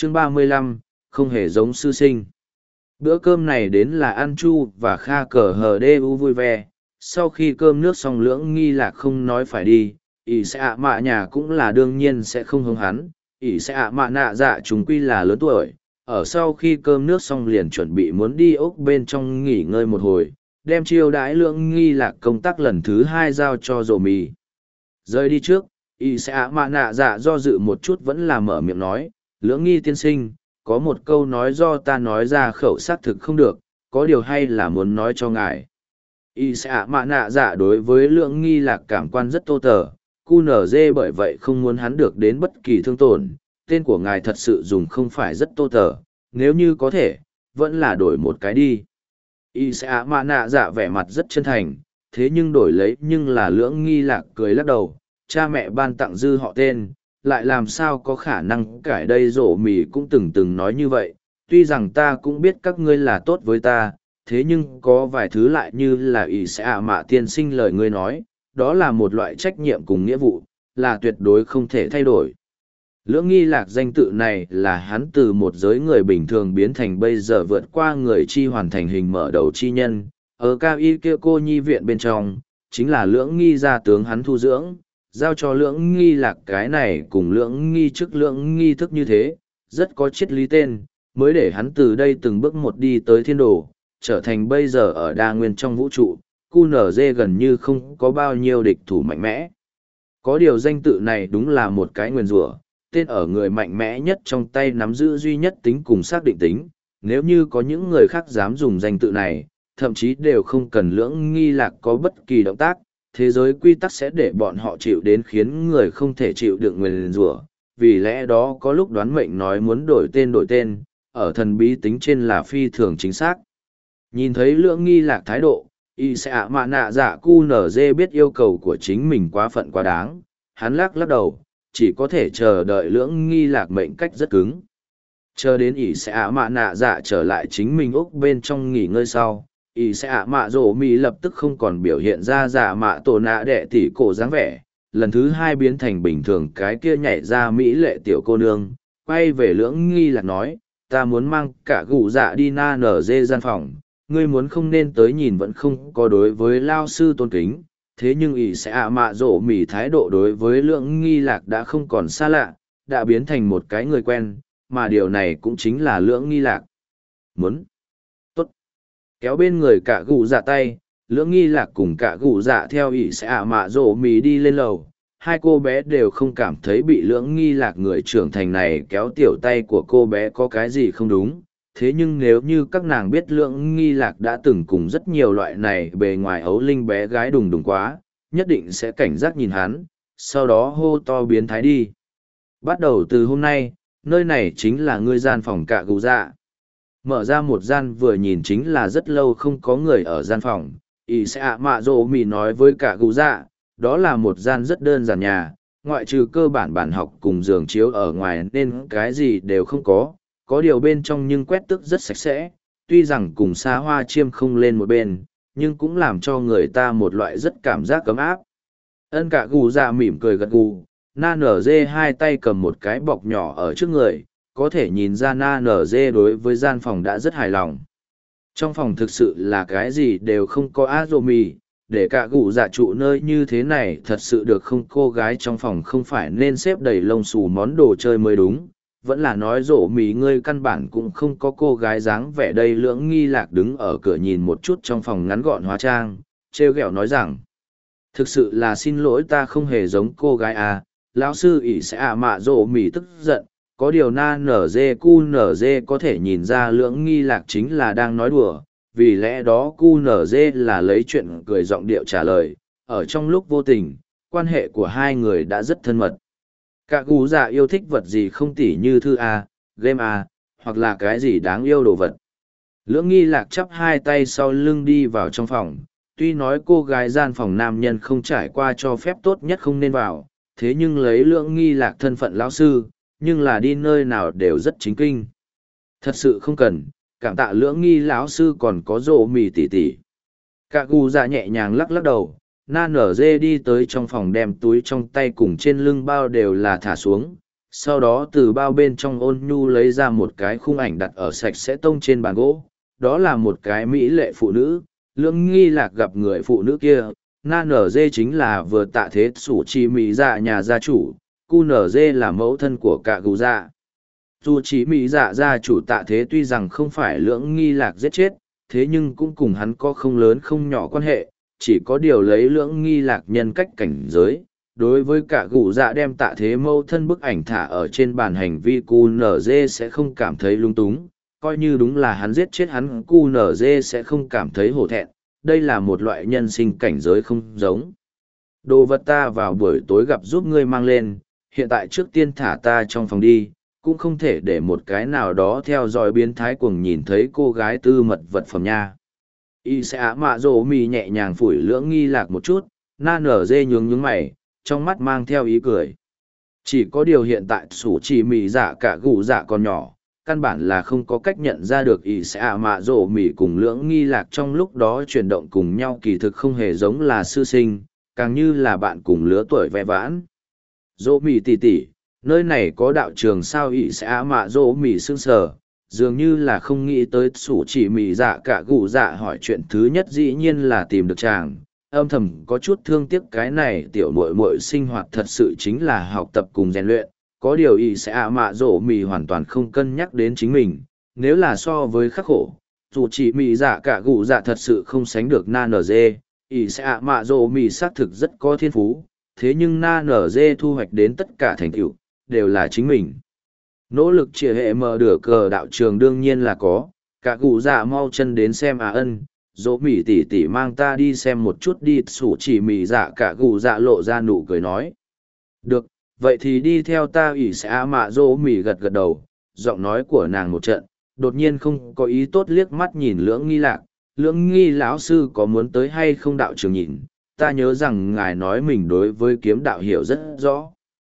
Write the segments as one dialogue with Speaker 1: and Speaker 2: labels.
Speaker 1: Chương 35, không hề giống sư sinh. Bữa cơm này đến là ăn chu và kha cờ hờ đê u vui vẻ. Sau khi cơm nước xong Lưỡng Nghi Lạc không nói phải đi, ỷ sẽ ạ mạ nhà cũng là đương nhiên sẽ không hứng hắn. Ỷ sẽ ạ mạ nạ dạ chúng quy là lớn tuổi, ở sau khi cơm nước xong liền chuẩn bị muốn đi ốc bên trong nghỉ ngơi một hồi, đem chiêu đãi Lưỡng Nghi Lạc công tác lần thứ 2 giao cho Dồ Mì. Rời đi trước, ỷ sẽ ạ mạ nạ dạ do dự một chút vẫn là mở miệng nói, Lưỡng Nghi tiên sinh, có một câu nói do ta nói ra khẩu xác thực không được, có điều hay là muốn nói cho ngài. Y sẽ ạ mạ nạ dạ đối với Lưỡng Nghi Lạc cảm quan rất tô tờ, QNZ bởi vậy không muốn hắn được đến bất kỳ thương tổn, tên của ngài thật sự dùng không phải rất tô tờ, nếu như có thể, vẫn là đổi một cái đi. Y sẽ ạ mạ nạ dạ vẻ mặt rất chân thành, thế nhưng đổi lấy nhưng là Lưỡng Nghi Lạc cười lắc đầu, cha mẹ ban tặng dư họ tên, lại làm sao có khả năng cải đây. Rổ Mì cũng từng nói như vậy, tuy rằng ta cũng biết các ngươi là tốt với ta, thế nhưng có vài thứ lại như là ỷ sẽ ạ mạ tiên sinh lời ngươi nói, đó là một loại trách nhiệm cùng nghĩa vụ, là tuyệt đối không thể thay đổi. Lưỡng Nghi Lạc danh tự này là hắn từ một giới người bình thường biến thành bây giờ vượt qua người chi hoàn thành hình mở đầu chi nhân, ở cao y kia cô nhi viện bên trong, chính là Lưỡng Nghi gia tướng hắn thu dưỡng, giao cho Lưỡng Nghi Lạc cái này cùng Lưỡng Nghi chức Lưỡng Nghi thức như thế, rất có triết lý tên, mới để hắn từ đây từng bước một đi tới thiên đồ, trở thành bây giờ ở đa nguyên trong vũ trụ, QNZ gần như không có bao nhiêu địch thủ mạnh mẽ. Có điều danh tự này đúng là một cái nguyền rủa, tên ở người mạnh mẽ nhất trong tay nắm giữ duy nhất tính cùng xác định tính, nếu như có những người khác dám dùng danh tự này, thậm chí đều không cần Lưỡng Nghi Lạc có bất kỳ động tác, thế giới quy tắc sẽ để bọn họ chịu đến khiến người không thể chịu được nguyền rủa. Vì lẽ đó có lúc đoán mệnh nói muốn đổi tên, ở thần bí tính trên là phi thường chính xác. Nhìn thấy Lưỡng Nghi Lạc thái độ, y sẽ ạ mạ nạ dạ QNZ biết yêu cầu của chính mình quá phận quá đáng, hắn lắc đầu, chỉ có thể chờ đợi Lưỡng Nghi Lạc mệnh cách rất cứng. Chờ đến y sẽ ạ mạ nạ dạ trở lại chính mình úc bên trong nghỉ ngơi sau, y sẽ ạ mạ Rổ Mì lập tức không còn biểu hiện ra dạ mạ tổ nạ đệ tỷ cổ dáng vẻ, lần thứ 2 biến thành bình thường cái kia nhảy ra mỹ lệ tiểu cô nương, quay về Lưỡng Nghi Lạc nói, ta muốn mang cả gù dạ đi na nở dê gian phòng, ngươi muốn không nên tới nhìn vẫn không có đối với lao sư tôn kính, thế nhưng ỷ sẽ ạ mạ Rổ Mì thái độ đối với Lưỡng Nghi Lạc đã không còn xa lạ, đã biến thành một cái người quen, mà điều này cũng chính là Lưỡng Nghi Lạc muốn. Tốt. Kéo bên người cả gù dạ tay, Lưỡng Nghi Lạc cùng cả gù dạ theo ỷ sẽ ạ mạ Rổ Mì đi lên lầu, hai cô bé đều không cảm thấy bị Lưỡng Nghi Lạc người trưởng thành này kéo tiểu tay của cô bé có cái gì không đúng. Thế nhưng nếu như các nàng biết Lưỡng Nghi Lạc đã từng cùng rất nhiều loại này bề ngoài ấu linh bé gái đùng đùng quá, nhất định sẽ cảnh giác nhìn hắn, sau đó hô to biến thái đi. Bắt đầu từ hôm nay, nơi này chính là ngươi gian phòng cả gù dạ. Mở ra một gian vừa nhìn chính là rất lâu không có người ở gian phòng, ỷ sẽ ạ mạ Rổ Mì nói với cả gù dạ, đó là một gian rất đơn giản nhà, ngoại trừ cơ bản bản học cùng giường chiếu ở ngoài nên cái gì đều không có điều bên trong nhưng quét tước rất sạch sẽ, tuy rằng cùng xa hoa chiêm không lên một bên, nhưng cũng làm cho người ta một loại rất cảm giác ấm áp. Ân cả gù dạ mỉm cười gật gù, na nở dê hai tay cầm một cái bọc nhỏ ở trước người, có thể nhìn ra na nở dê đối với gian phòng đã rất hài lòng. Trong phòng thực sự là cái gì đều không có á rô mì, để cả gù dạ trụ nơi như thế này thật sự được không, cô gái trong phòng không phải nên xếp đầy lông xù món đồ chơi mới đúng. Vẫn là nói Rổ Mì ngươi căn bản cũng không có cô gái dáng vẻ đây. Lưỡng Nghi Lạc đứng ở cửa nhìn một chút trong phòng ngắn gọn hóa trang, trêu ghẹo nói rằng, thực sự là xin lỗi ta không hề giống cô gái à, lão sư ỷ sẽ ạ mạ Rổ Mì tức giận, có điều na nở dê cu nở dê có thể nhìn ra Lưỡng Nghi Lạc chính là đang nói đùa, vì lẽ đó cu nở dê là lấy chuyện cười giọng điệu trả lời, ở trong lúc vô tình, quan hệ của hai người đã rất thân mật. Cả gù dạ yêu thích vật gì không tỉ như thư A, game A, hoặc là cái gì đáng yêu đồ vật. Lưỡng Nghi Lạc chắp hai tay sau lưng đi vào trong phòng, tuy nói cô gái gian phòng nam nhân không trải qua cho phép tốt nhất không nên vào, thế nhưng lấy Lưỡng Nghi Lạc thân phận lão sư, nhưng là đi nơi nào đều rất chính kinh. Thật sự không cần, cảm tạ Lưỡng Nghi lão sư còn có Rổ Mì tỉ tỉ. Cả gù dạ nhẹ nhàng lắc lắc đầu. Na nở dê đi tới trong phòng đem túi trong tay cùng trên lưng bao đều là thả xuống, Sau đó từ bao bên trong ôn nhu lấy ra một cái khung ảnh đặt ở sạch sẽ tông trên bàn gỗ. Đó là một cái mỹ lệ phụ nữ. Lưỡng nghi lạc gặp người phụ nữ kia. Na nở dê chính là vừa tạ thế sủ chi mỹ dạ nhà gia chủ. Cu nở dê là mẫu thân của cả gù dạ. Dù chỉ mỹ dạ gia chủ tạ thế tuy rằng không phải lưỡng nghi lạc giết chết, thế nhưng cũng cùng hắn có không lớn không nhỏ quan hệ, chỉ có điều lấy lưỡng nghi lạc nhân cách cảnh giới. Đối với cả gù dạ đem tạ thế mâu thân bức ảnh thả ở trên bàn hành vi cu nở dê sẽ không cảm thấy lung túng, coi như đúng là hắn giết chết hắn cu nở dê sẽ không cảm thấy hổ thẹn, đây là một loại nhân sinh cảnh giới không giống. Đồ vật ta vào buổi tối gặp giúp ngươi mang lên, hiện tại trước tiên thả ta trong phòng đi, cũng không thể để một cái nào đó theo dõi biến thái cuồng nhìn thấy cô gái tư mật vật phẩm nha. Y sẽ ả mạ rổ mì nhẹ nhàng phủi lưỡng nghi lạc một chút, na nở dê nhướng mày, trong mắt mang theo ý cười. Chỉ có điều hiện tại sủ chỉ mì dạ cả gù dạ còn nhỏ, căn bản là không có cách nhận ra được y sẽ ả mạ rổ mì cùng lưỡng nghi lạc trong lúc đó chuyển động cùng nhau kỳ thực không hề giống là sư sinh, càng như là bạn cùng lứa tuổi ve vãn. Rổ mì tỉ tỉ, nơi này có đạo trường sao ỷ sẽ á mạ rỗ mì sương sờ, dường như là không nghĩ tới sủ chỉ mì dạ cả gù dạ hỏi chuyện thứ nhất dĩ nhiên là tìm được chàng, âm thầm có chút thương tiếc cái này tiểu muội muội sinh hoạt thật sự chính là học tập cùng rèn luyện, có điều ỷ sẽ á mạ rỗ mì hoàn toàn không cân nhắc đến chính mình, nếu là so với khắc khổ, dù chỉ mì dạ cả gù dạ thật sự không sánh được na nở dê, ỷ sẽ á mạ rỗ mì xác thực rất có thiên phú, thế nhưng na nở dê thu hoạch đến tất cả thành tựu đều là chính mình. Nỗ lực chia hệ mở đửa cờ đạo trường đương nhiên là có, cả cụ dạ mau chân đến xem ân, dỗ mỉ tỉ tỉ mang ta đi xem một chút đi sủ chỉ mỉ dạ cả cụ dạ lộ ra nụ cười nói. Được, vậy thì đi theo ta ỷ sẽ mạ dỗ mỉ gật gật đầu, giọng nói của nàng một trận, đột nhiên không có ý tốt liếc mắt nhìn lưỡng nghi lạc, lưỡng nghi lão sư có muốn tới hay không đạo trường nhìn, ta nhớ rằng ngài nói mình đối với kiếm đạo hiểu rất rõ.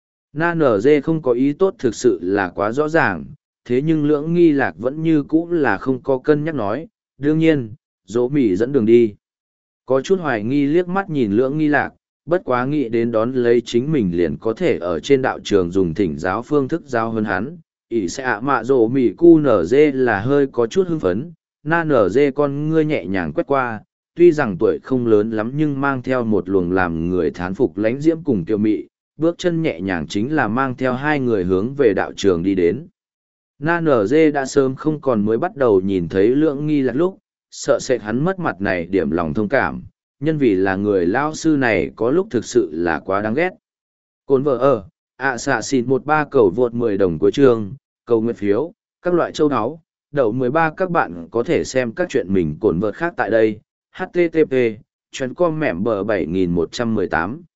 Speaker 1: Na nở dê không có ý tốt thực sự là quá rõ ràng, thế nhưng lưỡng nghi lạc vẫn như cũ là không có cân nhắc nói, đương nhiên, dỗ mỉ dẫn đường đi. Có chút hoài nghi liếc mắt nhìn lưỡng nghi lạc, bất quá nghĩ đến đón lấy chính mình liền có thể ở trên đạo trường dùng thỉnh giáo phương thức giáo hơn hắn, ỷ sẽ ạ mạ dỗ mỉ cu nở dê là hơi có chút hưng phấn, na nở dê con ngươi nhẹ nhàng quét qua, tuy rằng tuổi không lớn lắm nhưng mang theo một luồng làm người thán phục lánh diễm cùng tiêu mị bước chân nhẹ nhàng chính là mang theo hai người hướng về đạo trường đi đến. Na nở dê đã sớm không còn mới bắt đầu nhìn thấy lưỡng nghi lạc lúc, sợ sệt hắn mất mặt này điểm lòng thông cảm, nhân vì là người lao sư này có lúc thực sự là quá đáng ghét. Cồn vợ ở, xạ xịt 13 cầu vượt 10 đồng cuối chương, cầu nguyện phiếu, các loại châu áo, đậu 13 các bạn có thể xem các chuyện mình cồn vợt khác tại đây, http://com mẻm bờ 7118